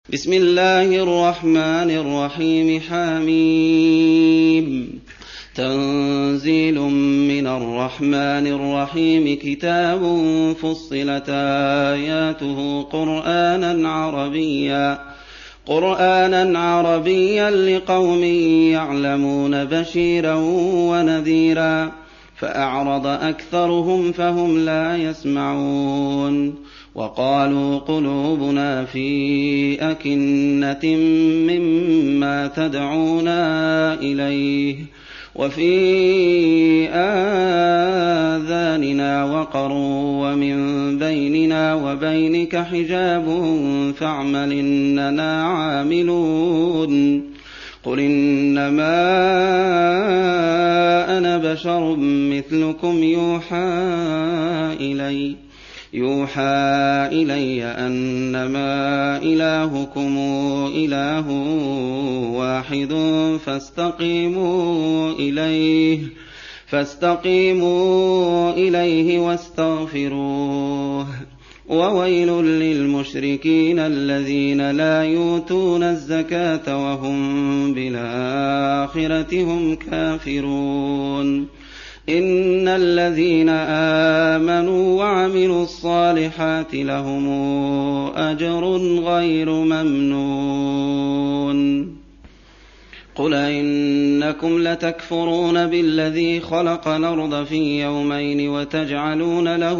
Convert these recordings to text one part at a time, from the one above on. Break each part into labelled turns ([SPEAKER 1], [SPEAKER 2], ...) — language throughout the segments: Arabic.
[SPEAKER 1] بسم الله الرحمن الرحيم حميم تنزيل من الرحمن الرحيم كتاب فصلت آياته قرآنا عربيا لقوم يعلمون بشيرا ونذيرا فأعرض أكثرهم فهم لا يسمعون وقالوا قلوبنا في أكنة مما تدعونا إليه وفي آذاننا وقر ومن بيننا وبينك حجاب فاعمل إننا عاملون قل إنما أنا بشر مثلكم يوحى إلي أنما إلهكم إله واحد فاستقيموا إليه واستغفروه وويل للمشركين الذين لا يؤتون الزكاة وهم بالآخرة هم كافرون إن الذين آمنوا وعملوا الصالحات لهم أجر غير ممنون قل إنكم لتكفرون بالذي خلق الأرض في يومين وتجعلون له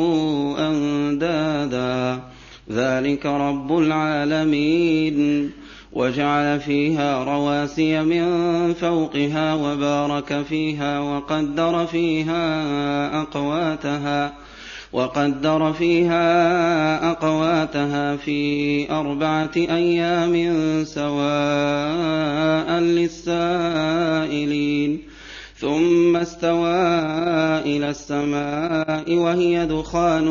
[SPEAKER 1] أندادا ذلك رب العالمين وجعل فيها رواسي من فوقها وبارك فيها وقدر فيها أقواتها في 4 أيام سواء للسائلين ثم استوى إلى السماء وهي دخان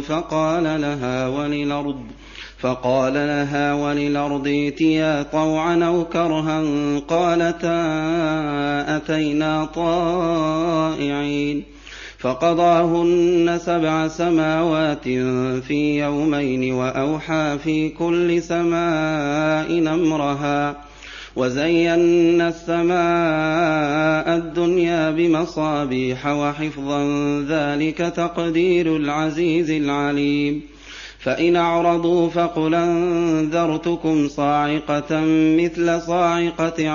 [SPEAKER 1] فقال لها وللأرض ائتيا طوعا أو كرها قالتا أتينا طائعين فقضاهن 7 سماوات في يومين وأوحى في كل سماء أمرها وزينا السماء الدنيا بمصابيح وحفظا ذلك تقدير العزيز العليم فإن أعرضوا فقل أنذرتكم صاعقة مثل صاعقة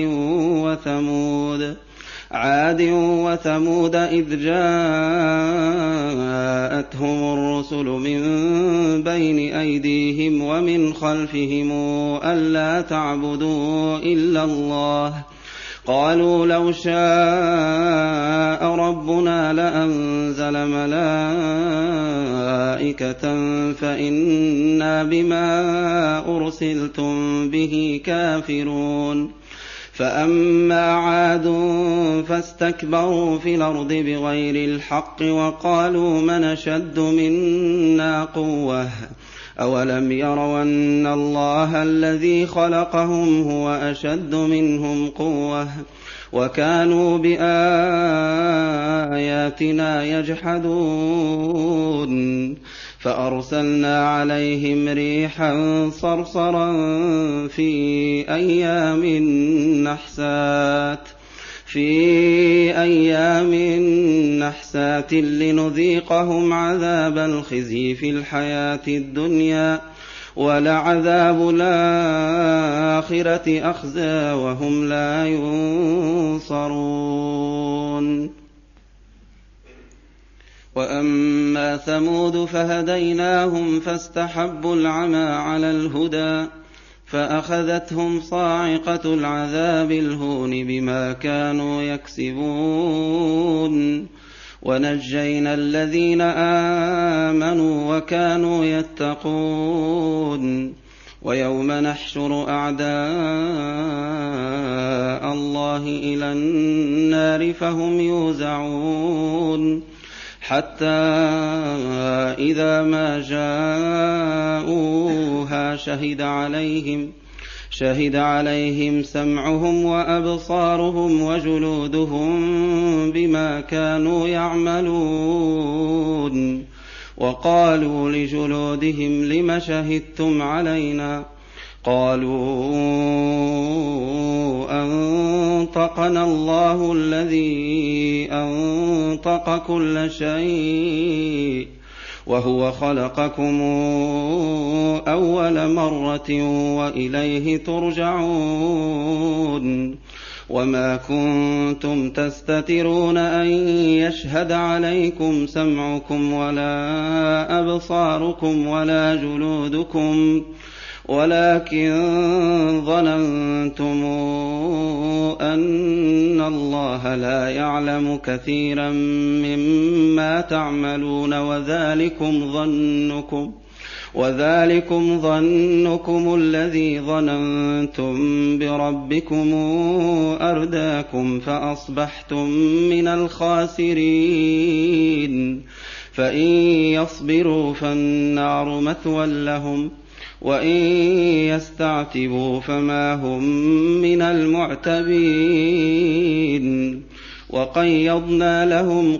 [SPEAKER 1] عاد وثمود إذ جاءتهم الرسل من بين أيديهم ومن خلفهم ألا تعبدوا إلا الله قالوا لو شاء ربنا لأنزل ملائكة فإنا بما أرسلتم به كافرون فأما عاد فاستكبروا في الأرض بغير الحق وقالوا من أشد منا قوة أولم يروا أن الله الذي خلقهم هو أشد منهم قوة وكانوا بآياتنا يجحدون فأرسلنا عليهم ريحا صرصرا في أيام نحسات لنذيقهم عذاب الخزي في الحياة الدنيا ولعذاب الآخرة أخزى وهم لا ينصرون وأما ثمود فهديناهم فاستحبوا العمى على الهدى فأخذتهم صاعقة العذاب الهون بما كانوا يكسبون ونجينا الذين آمنوا وكانوا يتقون ويوم نحشر أعداء الله إلى النار فهم يوزعون حتى إذا ما جاءوها شهد عليهم سمعهم وأبصارهم وجلودهم بما كانوا يعملون وقالوا لجلودهم لم شهدتم علينا قالوا أنطقنا الله الذي أنطق كل شيء وهو خلقكم أول مرة وإليه ترجعون وما كنتم تستترون أن يشهد عليكم سمعكم ولا أبصاركم ولا جلودكم ولكن ظننتم أن الله لا يعلم كثيرا مما تعملون وذلكم ظنكم الذي ظننتم بربكم أرداكم فأصبحتم من الخاسرين فإن يصبروا فالنار مثوى لهم وإن يستعتبوا فما هم من المعتبين وقيضنا لهم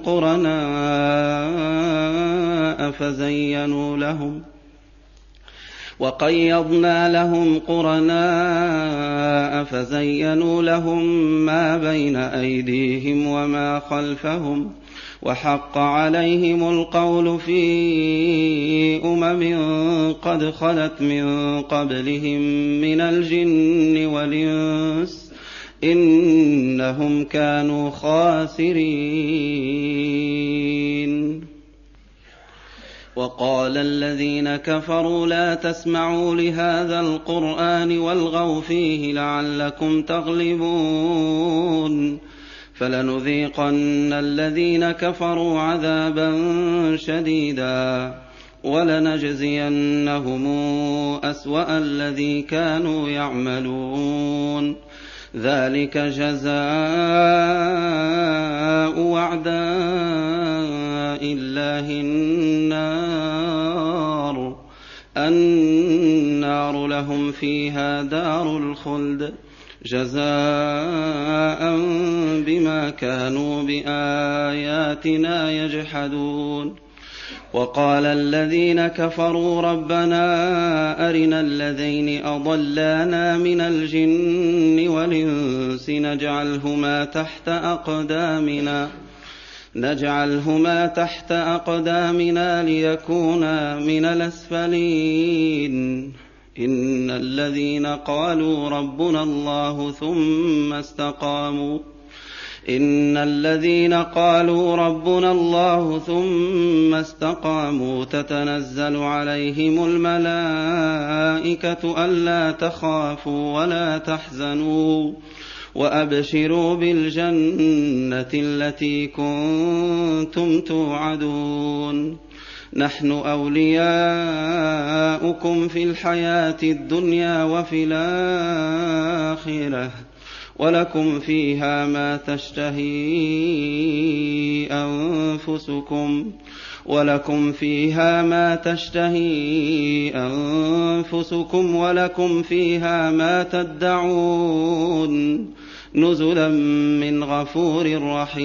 [SPEAKER 1] قرناء فزينوا لهم ما بين أيديهم وما خلفهم وحق عليهم القول في قد خلت من قبلهم من الجن والإنس إنهم كانوا خاسرين وقال الذين كفروا لا تسمعوا لهذا القرآن والغوا فيه لعلكم تغلبون فلنذيقن الذين كفروا عذابا شديدا ولنجزينهم أسوأ الذي كانوا يعملون ذلك جزاء أعداء الله النار لهم فيها دار الخلد جزاء بما كانوا بآياتنا يجحدون وقال الذين كفروا ربنا أرنا الذين أضلانا من الجن والإنس نجعلهما تحت أقدامنا ليكونا من الأسفلين إن الذين قالوا ربنا الله ثم استقاموا تتنزل عليهم الملائكة ألا تخافوا ولا تحزنوا وأبشروا بالجنة التي كنتم توعدون نحن أولياؤكم في الحياة الدنيا وفي الآخرة ولكم فيها ما تشتهي أنفسكم ولكم فيها ما تدعون نزلا من غفور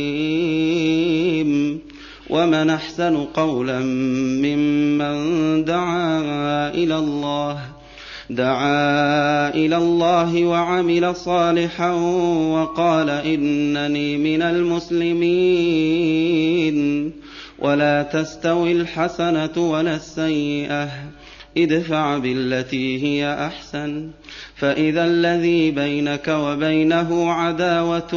[SPEAKER 1] رحيم ومن أحسن قولا ممن دعا إلى الله وعمل صالحا وقال إنني من المسلمين ولا تستوي الحسنة ولا السيئة ادفع بالتي هي أحسن فإذا الذي بينك وبينه عداوة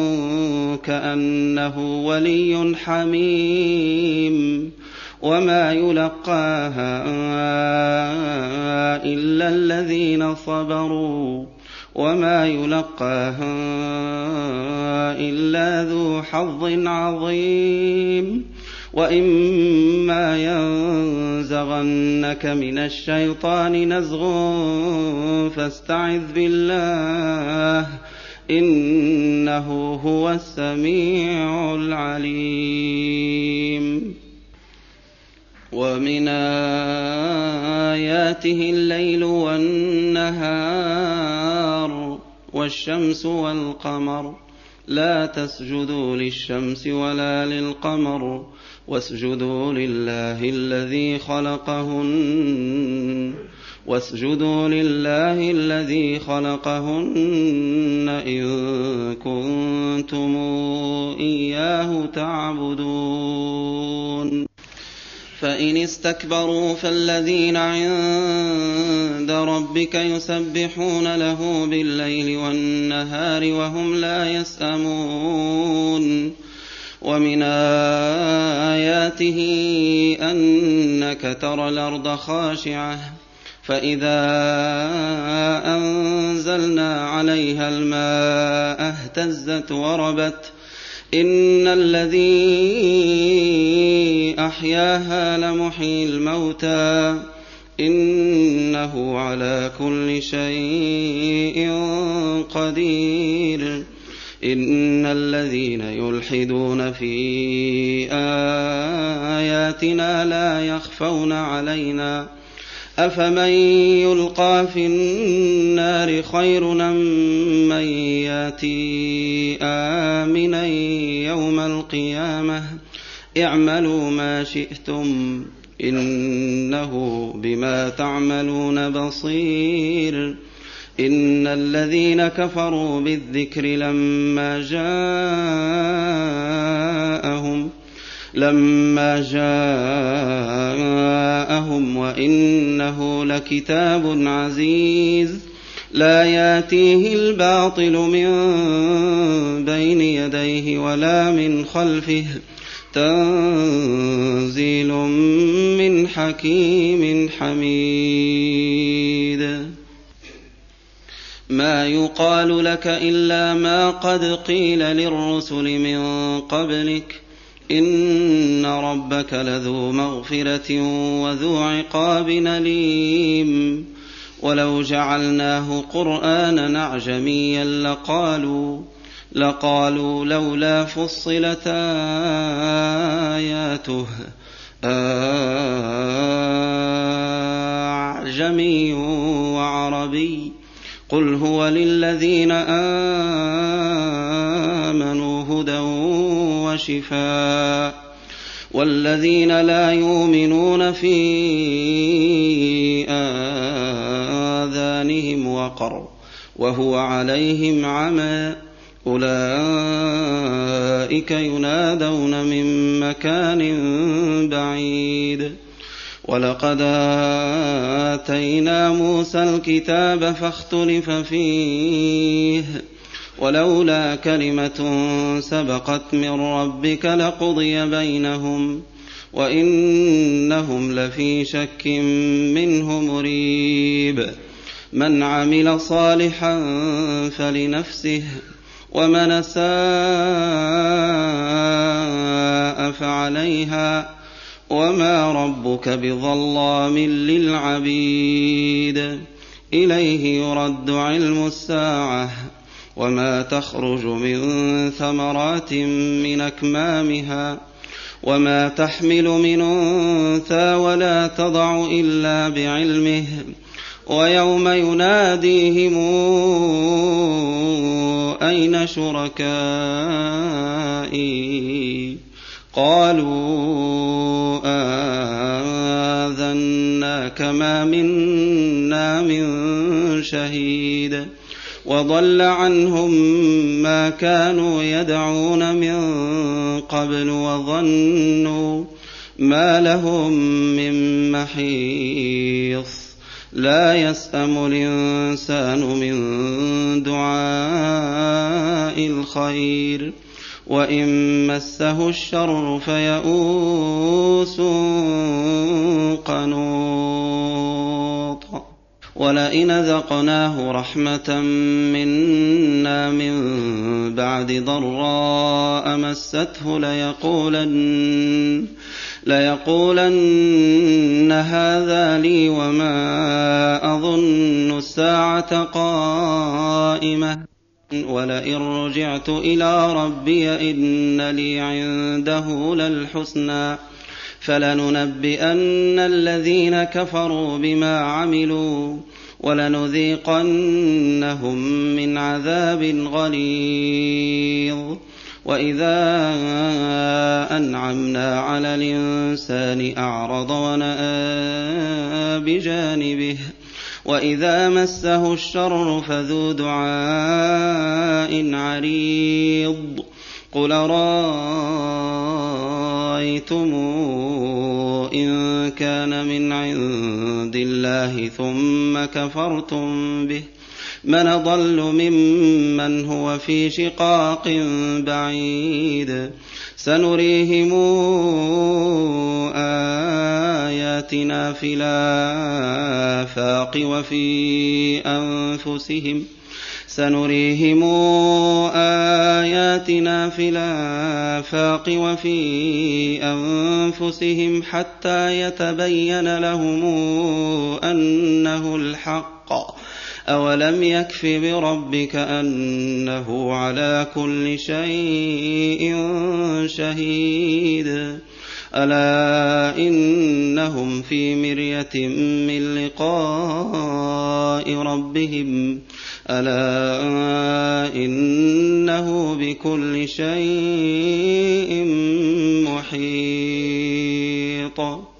[SPEAKER 1] كأنه ولي حميم وما يلقاها إلا الذين صبروا وما يلقاها إلا ذو حظ عظيم وإما ينزغنك من الشيطان نزغ فاستعذ بالله إنه هو السميع العليم ومن آياته الليل والنهار والشمس والقمر لا تسجدوا للشمس ولا للقمر واسجدوا لله الذي خلقهن واسجدوا لله الذي خلقهن إن كنتم إياه تعبدون فإن استكبروا فالذين عند ربك يسبحون له بالليل والنهار وهم لا يسأمون ومن آياته أنك ترى الأرض خاشعة فإذا أنزلنا عليها الماء اهتزت وربت إن الذي أحياها لمحيي الموتى إنه على كل شيء قدير إن الذين يلحدون في آياتنا لا يخفون علينا أفمن يلقى في النار خير أم من ياتي آمنا يوم القيامة اعملوا ما شئتم إنه بما تعملون بصير إن الذين كفروا بالذكر لما جاءهم وإنه لكتاب عزيز لا ياتيه الباطل من بين يديه ولا من خلفه تنزيل من حكيم حميد ما يقال لك إلا ما قد قيل للرسل من قبلك إن ربك لذو مغفرة وذو عقاب أليم ولو جعلناه قرآنا أعجميا لقالوا لولا فصلت آياته أعجمي وعربي قل هو للذين آمنوا هدى وشفاء والذين لا يؤمنون في آذانهم وقر وهو عليهم عمى أولئك ينادون من مكان بعيد ولقد آتينا موسى الكتاب فاختلف فيه ولولا كلمة سبقت من ربك لقضي بينهم وإنهم لفي شك منه مريب من عمل صالحا فلنفسه ومن أساء فعليها وما ربك بظلام للعبيد إليه يرد علم الساعة وما تخرج من ثمرات من أكمامها وما تحمل من أنثى ولا تضع إلا بعلمه ويوم يناديهم أين شركائي قالوا آذناك ما منا من شهيد وضل عنهم ما كانوا يدعون من قبل وظنوا ما لهم من محيص لا يسأم الإنسان من دعاء الخير وإن مسه الشر فيئوس قنوط ولئن ذقناه رحمة منا من بعد ضراء مسته ليقولن هذا لي وما أظن الساعة قائمة ولئن رجعت إلى ربي إن لي عنده للحسنى فلننبئن الذين كفروا بما عملوا ولنذيقنهم من عذاب غليظ وإذا أنعمنا على الإنسان أعرض ونأى بجانبه وَإِذَا مَسَّهُ الشَّرُّ فَذُو دُعَاءٍ عَرِيضٍ قُلْ أَرَأَيْتُمْ إِن كَانَ مِنْ عِندِ اللَّهِ ثُمَّ كَفَرْتُم بِهِ مَنْ أَضَلُّ مِمَّنْ هُوَ فِي شِقَاقٍ بَعِيدٍ سَنُرِيهِمْ آيَاتِنَا فِي الْآفَاقِ وَفِي أَنفُسِهِمْ حَتَّىٰ يَتَبَيَّنَ لَهُمْ أَنَّهُ الْحَقُّ ۗ أَوَلَمْ يَكْفِ بِرَبِّكَ أَنَّهُ عَلَىٰ كُلِّ شَيْءٍ شَهِيدٌ أَلَا إِنَّهُمْ فِي مِرْيَةٍ مِّن لِّقَاءِ رَبِّهِمْ أَلَا إِنَّهُ بِكُلِّ شَيْءٍ مُّحِيطٌ